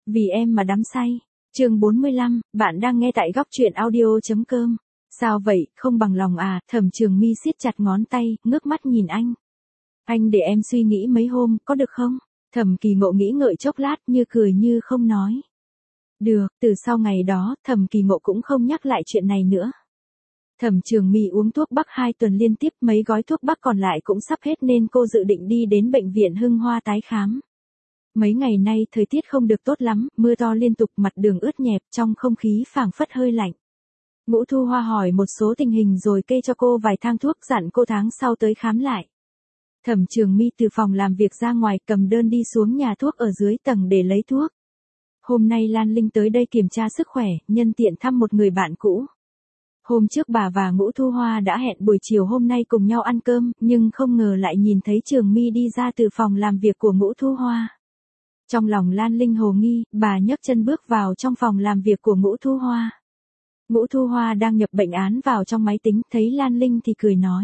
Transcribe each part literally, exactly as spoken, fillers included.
Vì em mà đắm say. Chương bốn mươi lăm, bạn đang nghe tại góc truyện audio.com. Sao vậy, không bằng lòng à? Thẩm Trường My siết chặt ngón tay, ngước mắt nhìn anh. Anh để em suy nghĩ mấy hôm, có được không? Thẩm Kỳ Ngộ nghĩ ngợi chốc lát, như cười như không nói. Được, từ sau ngày đó, Thẩm Kỳ Ngộ cũng không nhắc lại chuyện này nữa. Thẩm Trường My uống thuốc bắc hai tuần liên tiếp, mấy gói thuốc bắc còn lại cũng sắp hết nên cô dự định đi đến bệnh viện Hưng Hoa tái khám. Mấy ngày nay thời tiết không được tốt lắm, mưa to liên tục, mặt đường ướt nhẹp, trong không khí phảng phất hơi lạnh. Ngũ Thu Hoa hỏi một số tình hình rồi kê cho cô vài thang thuốc, dặn cô tháng sau tới khám lại. Thẩm Trường My từ phòng làm việc ra ngoài, cầm đơn đi xuống nhà thuốc ở dưới tầng để lấy thuốc. Hôm nay Lan Linh tới đây kiểm tra sức khỏe, nhân tiện thăm một người bạn cũ. Hôm trước bà và Ngũ Thu Hoa đã hẹn buổi chiều hôm nay cùng nhau ăn cơm, nhưng không ngờ lại nhìn thấy Trường My đi ra từ phòng làm việc của Ngũ Thu Hoa. Trong lòng Lan Linh hồ nghi, bà nhấc chân bước vào trong phòng làm việc của Ngũ Thu Hoa. Ngũ Thu Hoa đang nhập bệnh án vào trong máy tính, thấy Lan Linh thì cười nói.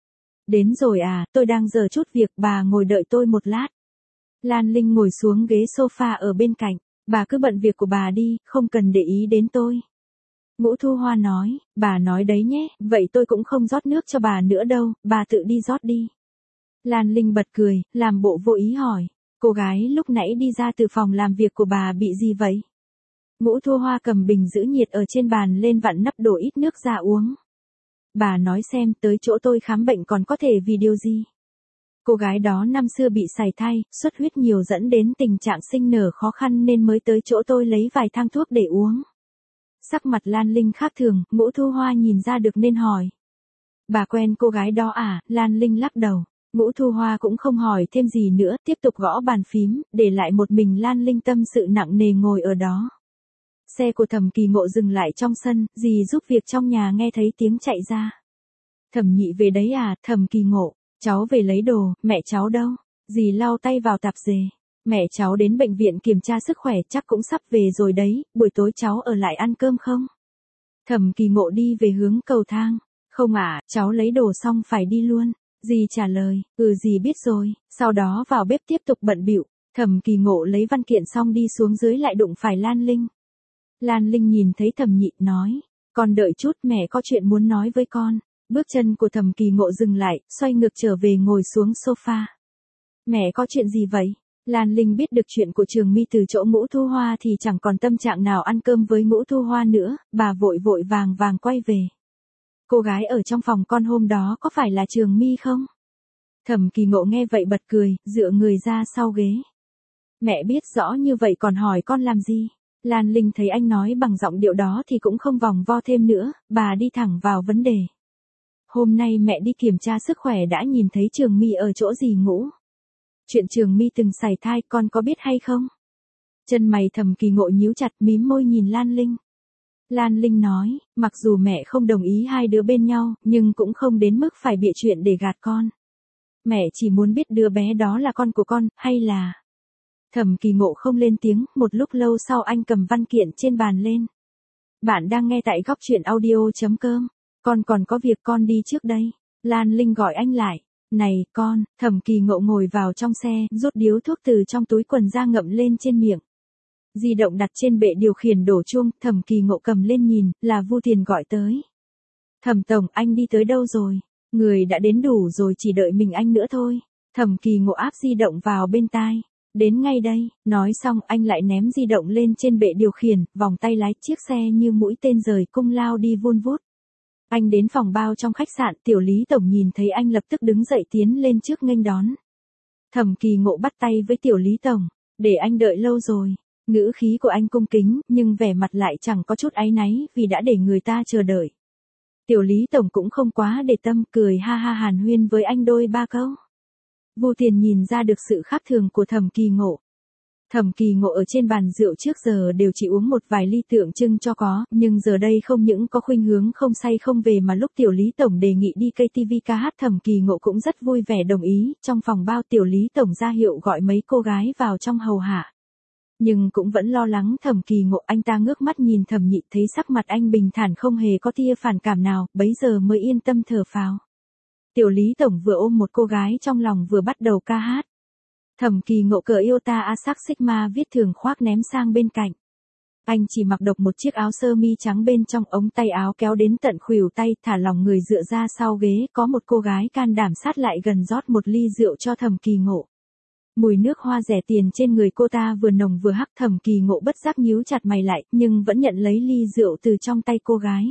Đến rồi à, tôi đang giờ chút việc, bà ngồi đợi tôi một lát. Lan Linh ngồi xuống ghế sofa ở bên cạnh, bà cứ bận việc của bà đi, không cần để ý đến tôi. Ngũ Thu Hoa nói, bà nói đấy nhé, vậy tôi cũng không rót nước cho bà nữa đâu, bà tự đi rót đi. Lan Linh bật cười, làm bộ vô ý hỏi, cô gái lúc nãy đi ra từ phòng làm việc của bà bị gì vậy? Ngũ Thu Hoa cầm bình giữ nhiệt ở trên bàn lên, vặn nắp đổ ít nước ra uống. Bà nói xem, tới chỗ tôi khám bệnh còn có thể vì điều gì? Cô gái đó năm xưa bị sảy thai, xuất huyết nhiều dẫn đến tình trạng sinh nở khó khăn nên mới tới chỗ tôi lấy vài thang thuốc để uống. Sắc mặt Lan Linh khác thường, Ngũ Thu Hoa nhìn ra được nên hỏi. Bà quen cô gái đó à? Lan Linh lắc đầu. Ngũ Thu Hoa cũng không hỏi thêm gì nữa, tiếp tục gõ bàn phím, để lại một mình Lan Linh tâm sự nặng nề ngồi ở đó. Xe của Thẩm Kỳ Ngộ dừng lại trong sân, dì giúp việc trong nhà nghe thấy tiếng chạy ra. Thẩm Nhị về đấy à? Thẩm Kỳ Ngộ, cháu về lấy đồ, mẹ cháu đâu? Dì lau tay vào tạp dề. Mẹ cháu đến bệnh viện kiểm tra sức khỏe, chắc cũng sắp về rồi đấy, buổi tối cháu ở lại ăn cơm không? Thẩm Kỳ Ngộ đi về hướng cầu thang. Không ạ, à, cháu lấy đồ xong phải đi luôn. Dì trả lời, ừ dì biết rồi, sau đó vào bếp tiếp tục bận bịu. Thẩm Kỳ Ngộ lấy văn kiện xong đi xuống dưới lại đụng phải Lan Linh. Lan Linh nhìn thấy Thẩm Nhị nói, con đợi chút, mẹ có chuyện muốn nói với con. Bước chân của Thẩm Kỳ Ngộ dừng lại, xoay ngược trở về ngồi xuống sofa. Mẹ có chuyện gì vậy? Lan Linh biết được chuyện của Trường My từ chỗ Ngũ Thu Hoa thì chẳng còn tâm trạng nào ăn cơm với Ngũ Thu Hoa nữa, bà vội vội vàng vàng quay về. Cô gái ở trong phòng con hôm đó có phải là Trường My không? Thẩm Kỳ Ngộ nghe vậy bật cười, dựa người ra sau ghế. Mẹ biết rõ như vậy còn hỏi con làm gì? Lan Linh thấy anh nói bằng giọng điệu đó thì cũng không vòng vo thêm nữa, bà đi thẳng vào vấn đề. Hôm nay mẹ đi kiểm tra sức khỏe đã nhìn thấy Trường My ở chỗ dì Ngũ. Chuyện Trường My từng sảy thai con có biết hay không? Chân mày Thẩm Kỳ Ngộ nhíu chặt, mím môi nhìn Lan Linh. Lan Linh nói, mặc dù mẹ không đồng ý hai đứa bên nhau, nhưng cũng không đến mức phải bịa chuyện để gạt con. Mẹ chỉ muốn biết đứa bé đó là con của con, hay là... Thẩm Kỳ Ngộ không lên tiếng, một lúc lâu sau anh cầm văn kiện trên bàn lên. Bạn đang nghe tại góc truyện audio.com. Con còn có việc, con đi trước đây. Lan Linh gọi anh lại. Này, con, Thẩm Kỳ Ngộ ngồi vào trong xe, rút điếu thuốc từ trong túi quần ra ngậm lên trên miệng. Di động đặt trên bệ điều khiển đổ chuông, Thẩm Kỳ Ngộ cầm lên nhìn, là Vu Thiền gọi tới. Thẩm tổng, anh đi tới đâu rồi? Người đã đến đủ rồi, chỉ đợi mình anh nữa thôi. Thẩm Kỳ Ngộ áp di động vào bên tai. Đến ngay đây, nói xong anh lại ném di động lên trên bệ điều khiển, vòng tay lái chiếc xe như mũi tên rời cung lao đi vun vút. Anh đến phòng bao trong khách sạn, Tiểu Lý Tổng nhìn thấy anh lập tức đứng dậy tiến lên trước nghênh đón. Thẩm Kỳ Ngộ bắt tay với Tiểu Lý Tổng, để anh đợi lâu rồi. Ngữ khí của anh cung kính, nhưng vẻ mặt lại chẳng có chút áy náy vì đã để người ta chờ đợi. Tiểu Lý Tổng cũng không quá để tâm, cười ha ha hàn huyên với anh đôi ba câu. Vu Tiền nhìn ra được sự khác thường của Thẩm Kỳ Ngộ. Thẩm Kỳ Ngộ ở trên bàn rượu trước giờ đều chỉ uống một vài ly tượng trưng cho có, nhưng giờ đây không những có khuynh hướng không say không về mà lúc Tiểu Lý Tổng đề nghị đi ca tê vê ca hát Thẩm Kỳ Ngộ cũng rất vui vẻ đồng ý. Trong phòng bao Tiểu Lý Tổng ra hiệu gọi mấy cô gái vào trong hầu hạ. Nhưng cũng vẫn lo lắng Thẩm Kỳ Ngộ, anh ta ngước mắt nhìn Thẩm Nhị thấy sắc mặt anh bình thản không hề có tia phản cảm nào, bấy giờ mới yên tâm thở phào. Tiểu Lý Tổng vừa ôm một cô gái trong lòng vừa bắt đầu ca hát. Thẩm Kỳ Ngộ cởi Iota Asac Sigma viết thường khoác ném sang bên cạnh. Anh chỉ mặc độc một chiếc áo sơ mi trắng bên trong, ống tay áo kéo đến tận khuỷu tay, thả lỏng người dựa ra sau ghế, có một cô gái can đảm sát lại gần rót một ly rượu cho Thẩm Kỳ Ngộ. Mùi nước hoa rẻ tiền trên người cô ta vừa nồng vừa hắc, Thẩm Kỳ Ngộ bất giác nhíu chặt mày lại, nhưng vẫn nhận lấy ly rượu từ trong tay cô gái.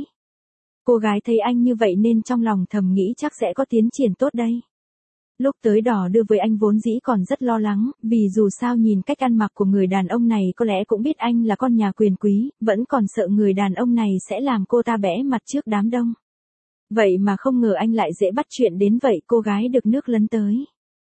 Cô gái thấy anh như vậy nên trong lòng thầm nghĩ chắc sẽ có tiến triển tốt đây. Lúc tới đò đưa với anh vốn dĩ còn rất lo lắng, vì dù sao nhìn cách ăn mặc của người đàn ông này có lẽ cũng biết anh là con nhà quyền quý, vẫn còn sợ người đàn ông này sẽ làm cô ta bẽ mặt trước đám đông. Vậy mà không ngờ anh lại dễ bắt chuyện đến vậy, cô gái được nước lấn tới.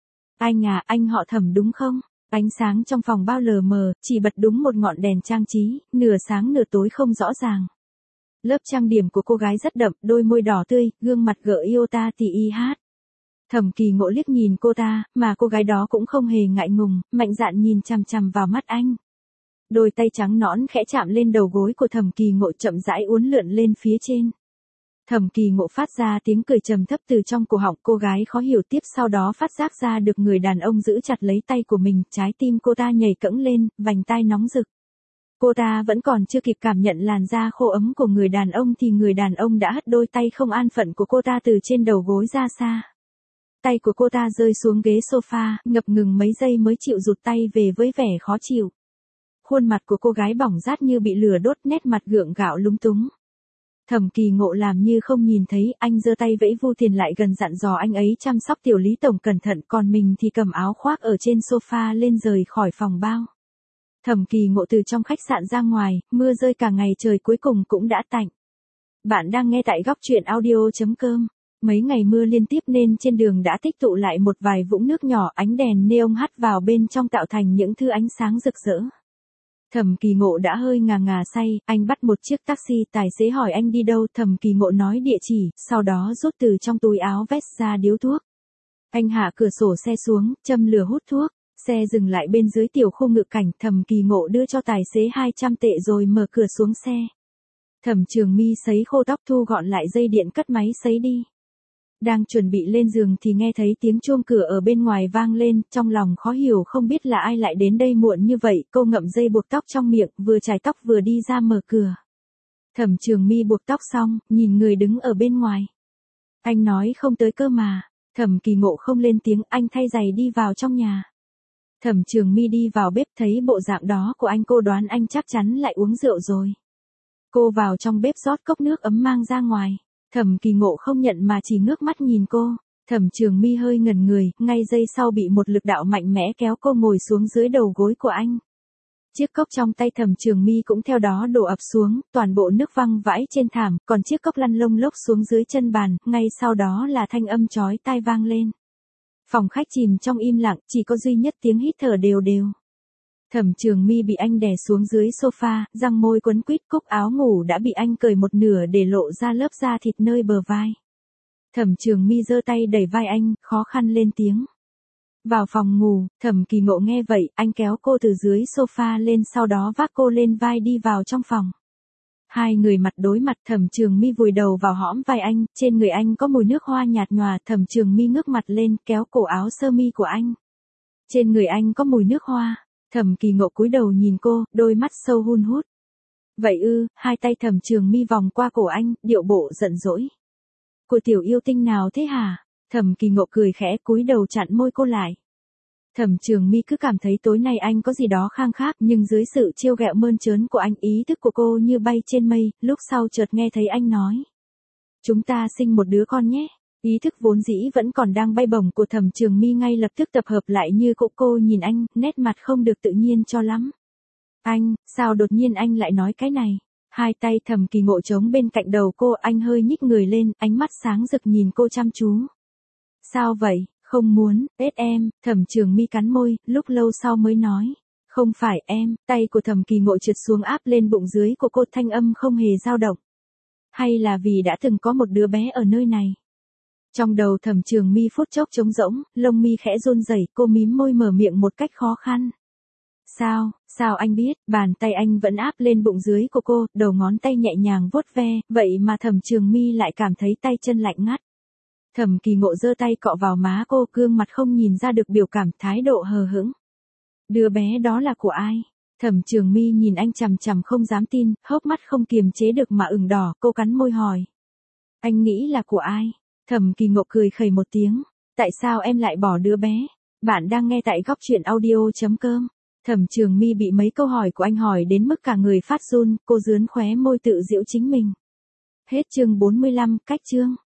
Anh à, anh họ Thẩm đúng không? Ánh sáng trong phòng bao lờ mờ, chỉ bật đúng một ngọn đèn trang trí, nửa sáng nửa tối không rõ ràng. Lớp trang điểm của cô gái rất đậm, đôi môi đỏ tươi, gương mặt gợi Iota tì i hát. Thẩm Kỳ Ngộ liếc nhìn cô ta, mà cô gái đó cũng không hề ngại ngùng, mạnh dạn nhìn chằm chằm vào mắt anh. Đôi tay trắng nõn khẽ chạm lên đầu gối của Thẩm Kỳ Ngộ, chậm rãi uốn lượn lên phía trên. Thẩm Kỳ Ngộ phát ra tiếng cười trầm thấp từ trong cổ họng, cô gái khó hiểu tiếp sau đó phát giác ra được người đàn ông giữ chặt lấy tay của mình, trái tim cô ta nhảy cẫng lên, vành tai nóng rực. Cô ta vẫn còn chưa kịp cảm nhận làn da khô ấm của người đàn ông thì người đàn ông đã hất đôi tay không an phận của cô ta từ trên đầu gối ra xa. Tay của cô ta rơi xuống ghế sofa, ngập ngừng mấy giây mới chịu rụt tay về với vẻ khó chịu. Khuôn mặt của cô gái bỏng rát như bị lửa đốt, nét mặt gượng gạo lúng túng. Thẩm Kỳ Ngộ làm như không nhìn thấy, anh giơ tay vẫy Vu Tiền lại gần dặn dò anh ấy chăm sóc tiểu Lý tổng cẩn thận, còn mình thì cầm áo khoác ở trên sofa lên rời khỏi phòng bao. Thẩm Kỳ Ngộ từ trong khách sạn ra ngoài, mưa rơi cả ngày trời cuối cùng cũng đã tạnh. Bạn đang nghe tại góc truyện audio chấm com. Mấy ngày mưa liên tiếp nên trên đường đã tích tụ lại một vài vũng nước nhỏ, ánh đèn neon hắt vào bên trong tạo thành những thứ ánh sáng rực rỡ. Thẩm Kỳ Ngộ đã hơi ngà ngà say, anh bắt một chiếc taxi, tài xế hỏi anh đi đâu, Thẩm Kỳ Ngộ nói địa chỉ, sau đó rút từ trong túi áo vest ra điếu thuốc. Anh hạ cửa sổ xe xuống, châm lửa hút thuốc, xe dừng lại bên dưới tiểu khu ngự cảnh, Thẩm Kỳ Ngộ đưa cho tài xế hai trăm tệ rồi mở cửa xuống xe. Thẩm Trường My sấy khô tóc, thu gọn lại dây điện, cất máy sấy đi. Đang chuẩn bị lên giường thì nghe thấy tiếng chuông cửa ở bên ngoài vang lên, trong lòng khó hiểu không biết là ai lại đến đây muộn như vậy, cô ngậm dây buộc tóc trong miệng, vừa chải tóc vừa đi ra mở cửa. Thẩm Trường My buộc tóc xong, nhìn người đứng ở bên ngoài. Anh nói không tới cơ mà. Thẩm Kỳ Ngộ không lên tiếng, anh thay giày đi vào trong nhà. Thẩm Trường My đi vào bếp, thấy bộ dạng đó của anh cô đoán anh chắc chắn lại uống rượu rồi. Cô vào trong bếp rót cốc nước ấm mang ra ngoài. Thẩm Kỳ Ngộ không nhận mà chỉ ngước mắt nhìn cô. Thẩm Trường My hơi ngẩn người, ngay giây sau bị một lực đạo mạnh mẽ kéo cô ngồi xuống dưới đầu gối của anh. Chiếc cốc trong tay Thẩm Trường My cũng theo đó đổ ập xuống, toàn bộ nước văng vãi trên thảm, còn chiếc cốc lăn lông lốc xuống dưới chân bàn, ngay sau đó là thanh âm chói tai vang lên. Phòng khách chìm trong im lặng, chỉ có duy nhất tiếng hít thở đều đều. Thẩm Trường My bị anh đè xuống dưới sofa, răng môi quấn quýt, cúc áo ngủ đã bị anh cởi một nửa để lộ ra lớp da thịt nơi bờ vai. Thẩm Trường My giơ tay đẩy vai anh, khó khăn lên tiếng. Vào phòng ngủ, Thẩm Kỳ Ngộ nghe vậy, anh kéo cô từ dưới sofa lên, sau đó vác cô lên vai đi vào trong phòng. Hai người mặt đối mặt, Thẩm Trường My vùi đầu vào hõm vai anh, trên người anh có mùi nước hoa nhạt nhòa, Thẩm Trường My ngước mặt lên, kéo cổ áo sơ mi của anh. Trên người anh có mùi nước hoa. Thẩm Kỳ Ngộ cúi đầu nhìn cô, đôi mắt sâu hun hút. Vậy ư? Hai tay Thẩm Trường My vòng qua cổ anh, điệu bộ giận dỗi. Cô tiểu yêu tinh nào thế hả? Thẩm Kỳ Ngộ cười khẽ, cúi đầu chặn môi cô lại. Thẩm Trường My cứ cảm thấy tối nay anh có gì đó khang khác, nhưng dưới sự trêu ghẹo mơn trớn của anh, ý thức của cô như bay trên mây, lúc sau chợt nghe thấy anh nói. Chúng ta sinh một đứa con nhé. Ý thức vốn dĩ vẫn còn đang bay bổng của Thẩm Trường My ngay lập tức tập hợp lại như cỗ, cô nhìn anh, nét mặt không được tự nhiên cho lắm. Anh, sao đột nhiên anh lại nói cái này? Hai tay Thẩm Kỳ Ngộ trống bên cạnh đầu cô, anh hơi nhích người lên, ánh mắt sáng rực nhìn cô chăm chú. Sao vậy, không muốn, ết em, Thẩm Trường My cắn môi, lúc lâu sau mới nói. Không phải em, tay của Thẩm Kỳ Ngộ trượt xuống áp lên bụng dưới của cô, thanh âm không hề dao động. Hay là vì đã từng có một đứa bé ở nơi này? Trong đầu Thẩm Trường My phút chốc trống rỗng, lông mi khẽ run rẩy, cô mím môi mở miệng một cách khó khăn. Sao, sao anh biết? Bàn tay anh vẫn áp lên bụng dưới của cô, đầu ngón tay nhẹ nhàng vuốt ve, vậy mà Thẩm Trường My lại cảm thấy tay chân lạnh ngắt. Thẩm Kỳ Ngộ giơ tay cọ vào má cô, gương mặt không nhìn ra được biểu cảm, thái độ hờ hững. Đứa bé đó là của ai? Thẩm Trường My nhìn anh chằm chằm không dám tin, hốc mắt không kiềm chế được mà ửng đỏ, cô cắn môi hỏi. Anh nghĩ là của ai? Thẩm Kỳ Ngộ cười khẩy một tiếng. Tại sao em lại bỏ đứa bé? Bạn đang nghe tại góc truyện audio.com. Thẩm Trường My bị mấy câu hỏi của anh hỏi đến mức cả người phát run, cô rướn khóe môi tự giễu chính mình. Hết chương bốn mươi lăm, cách chương.